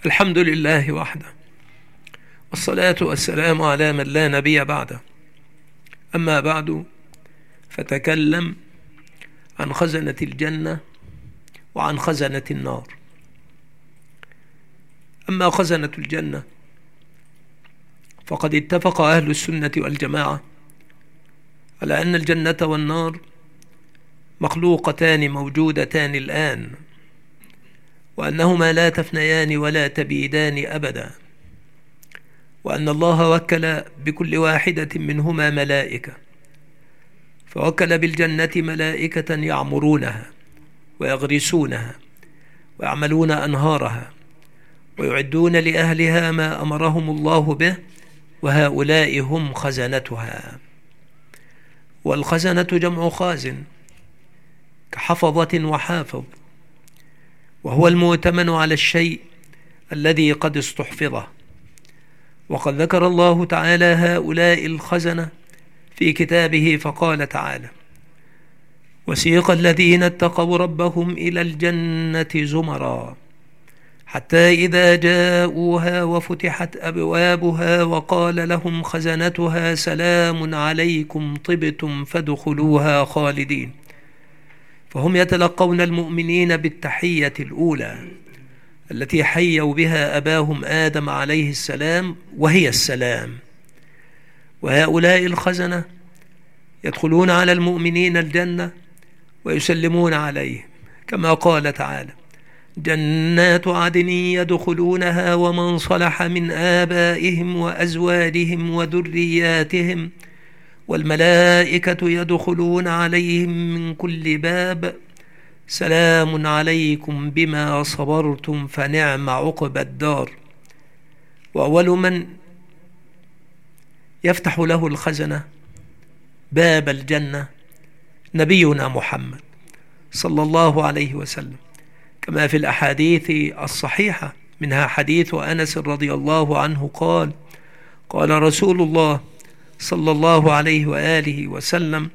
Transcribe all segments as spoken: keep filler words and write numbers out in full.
الحمد لله وحده، والصلاة والسلام على من لا نبي بعده. أما بعد، فتكلم عن خزنة الجنة وعن خزنة النار. أما خزنة الجنة فقد اتفق أهل السنة والجماعة على أن الجنة والنار مخلوقتان موجودتان الآن، وأنهما لا تفنيان ولا تبيدان أبدا، وأن الله وكل بكل واحدة منهما ملائكة، فوكل بالجنة ملائكة يعمرونها ويغرسونها ويعملون أنهارها ويعدون لأهلها ما أمرهم الله به، وهؤلاء هم خزنتها. والخزنة جمع خازن كحفظة وحافظ، وهو المؤتمن على الشيء الذي قد استحفظه. وقد ذكر الله تعالى هؤلاء الخزنة في كتابه فقال تعالى: وسيق الذين اتقوا ربهم إلى الجنة زمرا حتى إذا جاءوها وفتحت أبوابها وقال لهم خزنتها سلام عليكم طبتم فادخلوها خالدين. فهم يتلقون المؤمنين بالتحية الأولى التي حيوا بها أباهم آدم عليه السلام، وهي السلام. وهؤلاء الخزنة يدخلون على المؤمنين الجنة ويسلمون عليهم، كما قال تعالى: جنات عدن يدخلونها ومن صلح من آبائهم وأزواجهم وذرياتهم والملائكة يدخلون عليهم من كل باب سلام عليكم بما صبرتم فنعم عقبى الدار. وأول من يفتح له الخزنة باب الجنة نبينا محمد صلى الله عليه وسلم، كما في الأحاديث الصحيحة، منها حديث أنس رضي الله عنه قال: قال رسول الله صلى الله عليه وآله وسلم: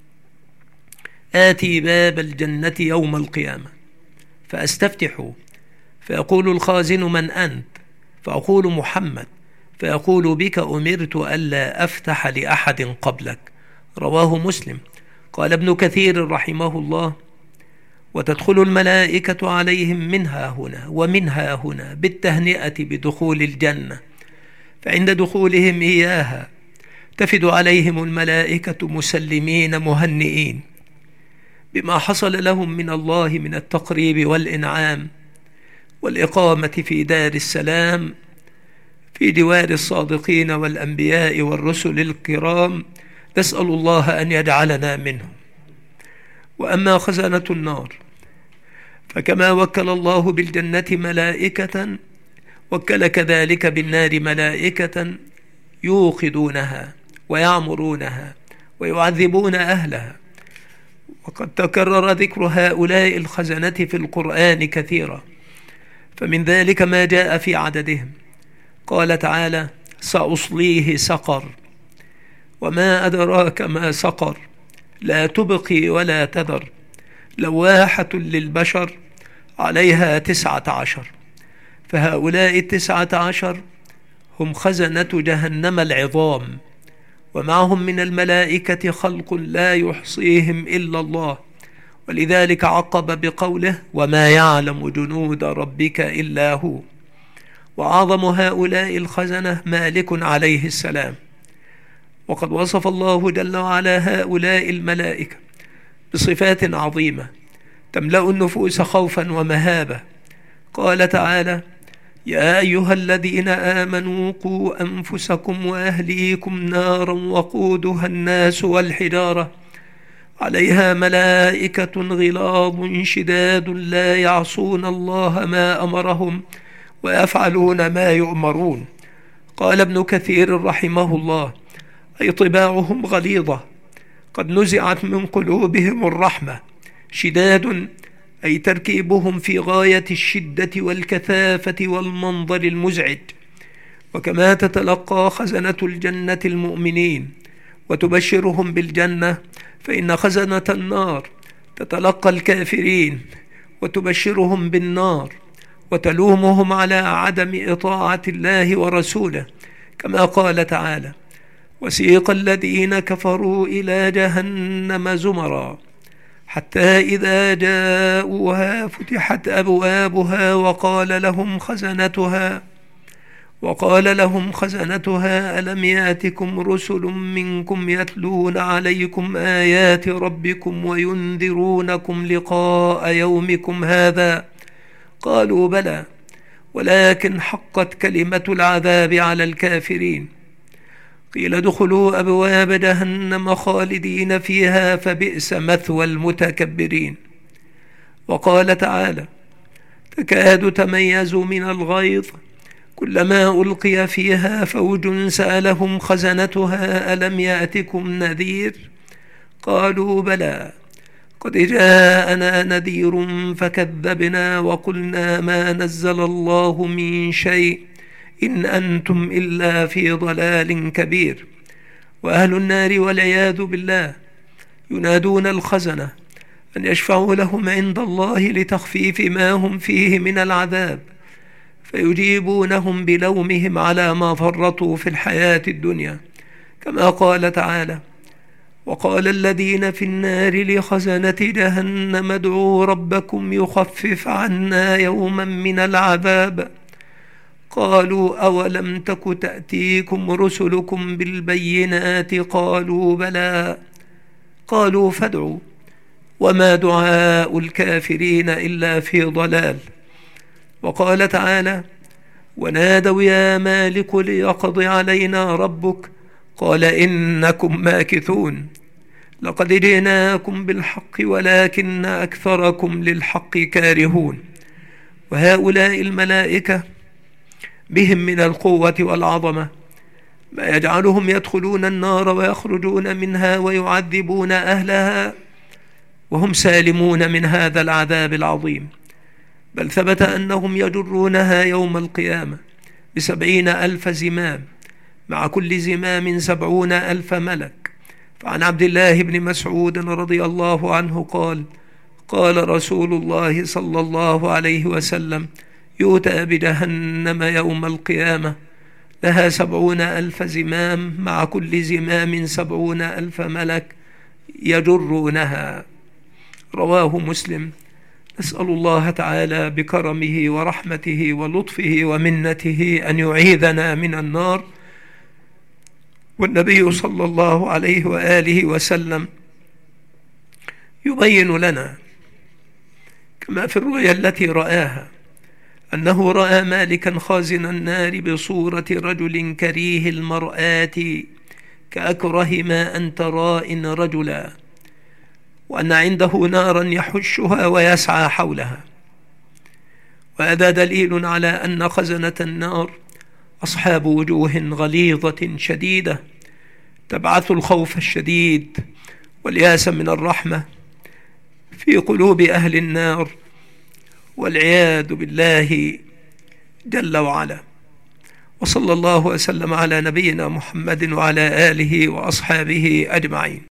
آتي باب الجنة يوم القيامة فأستفتح، فيقول الخازن: من أنت؟ فأقول: محمد. فيقول: بك أمرت ألا أفتح لأحد قبلك. رواه مسلم. قال ابن كثير رحمه الله: وتدخل الملائكة عليهم منها هنا ومنها هنا بالتهنئة بدخول الجنة، فعند دخولهم إياها تفد عليهم الملائكة مسلمين مهنئين بما حصل لهم من الله من التقريب والإنعام والإقامة في دار السلام في جوار الصادقين والأنبياء والرسل الكرام، نسأل الله أن يجعلنا منهم. وأما خزنة النار فكما وكل الله بالجنة ملائكة وكل كذلك بالنار ملائكة يوقدونها ويعمرونها ويعذبون أهلها. وقد تكرر ذكر هؤلاء الخزنة في القرآن كثيرا، فمن ذلك ما جاء في عددهم. قال تعالى: سأصليه سقر، وما أدراك ما سقر، لا تبقي ولا تذر، لواحة للبشر، عليها تسعة عشر. فهؤلاء التسعة عشر هم خزنة جهنم العظام، ومعهم من الملائكة خلق لا يحصيهم إلا الله، ولذلك عقب بقوله: وما يعلم جنود ربك إلا هو. وأعظم هؤلاء الخزنة مالك عليه السلام، وقد وصف الله جل وعلا هؤلاء الملائكة بصفات عظيمة تملأ النفوس خوفا ومهابة. قال تعالى: يا أيها الذين آمنوا قوا أنفسكم وأهليكم نارا وقودها الناس والحجارة عليها ملائكة غلاظ شداد لا يعصون الله ما أمرهم ويفعلون ما يؤمرون. قال ابن كثير رحمه الله: أي طباعهم غليظة قد نزعت من قلوبهم الرحمة. شداد أي تركيبهم في غاية الشدة والكثافة والمنظر المزعج. وكما تتلقى خزنة الجنة المؤمنين وتبشرهم بالجنة، فإن خزنة النار تتلقى الكافرين وتبشرهم بالنار وتلومهم على عدم إطاعة الله ورسوله، كما قال تعالى: وسيق الذين كفروا إلى جهنم زمرا حتى إذا جاءوها فتحت أبوابها وقال لهم خزنتها وقال لهم خزنتها ألم يأتكم رسل منكم يتلون عليكم آيات ربكم وينذرونكم لقاء يومكم هذا؟ قالوا بلى ولكن حقت كلمة العذاب على الكافرين. قيل ادخلوا أبواب جهنم خالدين فيها فبئس مثوى المتكبرين. وقال تعالى: تكاد تميز من الغيظ كلما ألقي فيها فوج سألهم خزنتها ألم يأتكم نذير؟ قالوا بلى قد جاءنا نذير فكذبنا وقلنا ما نزل الله من شيء إن أنتم إلا في ضلال كبير. وأهل النار والعياذ بالله ينادون الخزنة أن يشفعوا لهم عند الله لتخفيف ما هم فيه من العذاب، فيجيبونهم بلومهم على ما فرطوا في الحياة الدنيا، كما قال تعالى: وقال الذين في النار لخزنة جهنم ادعوا ربكم يخفف عنا يوما من العذاب. قالوا أولم تك تأتيكم رسلكم بالبينات؟ قالوا بلى. قالوا فادعوا وما دعاء الكافرين إلا في ضلال. وقال تعالى: ونادوا يا مالك ليقض علينا ربك قال إنكم ماكثون لقد جئناكم بالحق ولكن أكثركم للحق كارهون. وهؤلاء الملائكة بهم من القوة والعظمة ما يجعلهم يدخلون النار ويخرجون منها ويعذبون أهلها وهم سالمون من هذا العذاب العظيم، بل ثبت أنهم يجرونها يوم القيامة بسبعين ألف زمام، مع كل زمام سبعون ألف ملك. فعن عبد الله بن مسعود رضي الله عنه قال: قال رسول الله صلى الله عليه وسلم: يؤتى بجهنم يوم القيامة لها سبعون ألف زمام، مع كل زمام سبعون ألف ملك يجرونها. رواه مسلم. نسأل الله تعالى بكرمه ورحمته ولطفه ومنته أن يعيذنا من النار. والنبي صلى الله عليه وآله وسلم يبين لنا كما في الرؤيا التي رآها أنه رأى مالكا خازن النار بصورة رجل كريه المرآة كأكره ما أن ترائن رجلا، وأن عنده نارا يحشها ويسعى حولها. وهذا دليل على أن خزنة النار أصحاب وجوه غليظة شديدة تبعث الخوف الشديد والياس من الرحمة في قلوب أهل النار، والعياذ بالله جل وعلا. وصلى الله وسلم على نبينا محمد وعلى آله وأصحابه أجمعين.